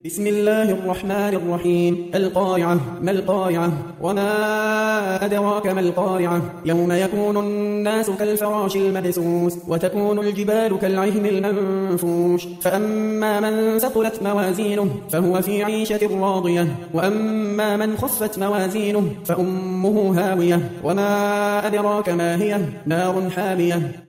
بسم الله الرحمن الرحيم. القارعة. ما القارعة؟ وما أدراك ما القارعة؟ يوم يكون الناس كالفراش المبثوث وتكون الجبال كالعهن المنفوش فأما من ثقلت موازينه فهو في عيشة راضية وأما من خفت موازينه فأمه هاوية وما أدراك ما هي؟ نار حامية.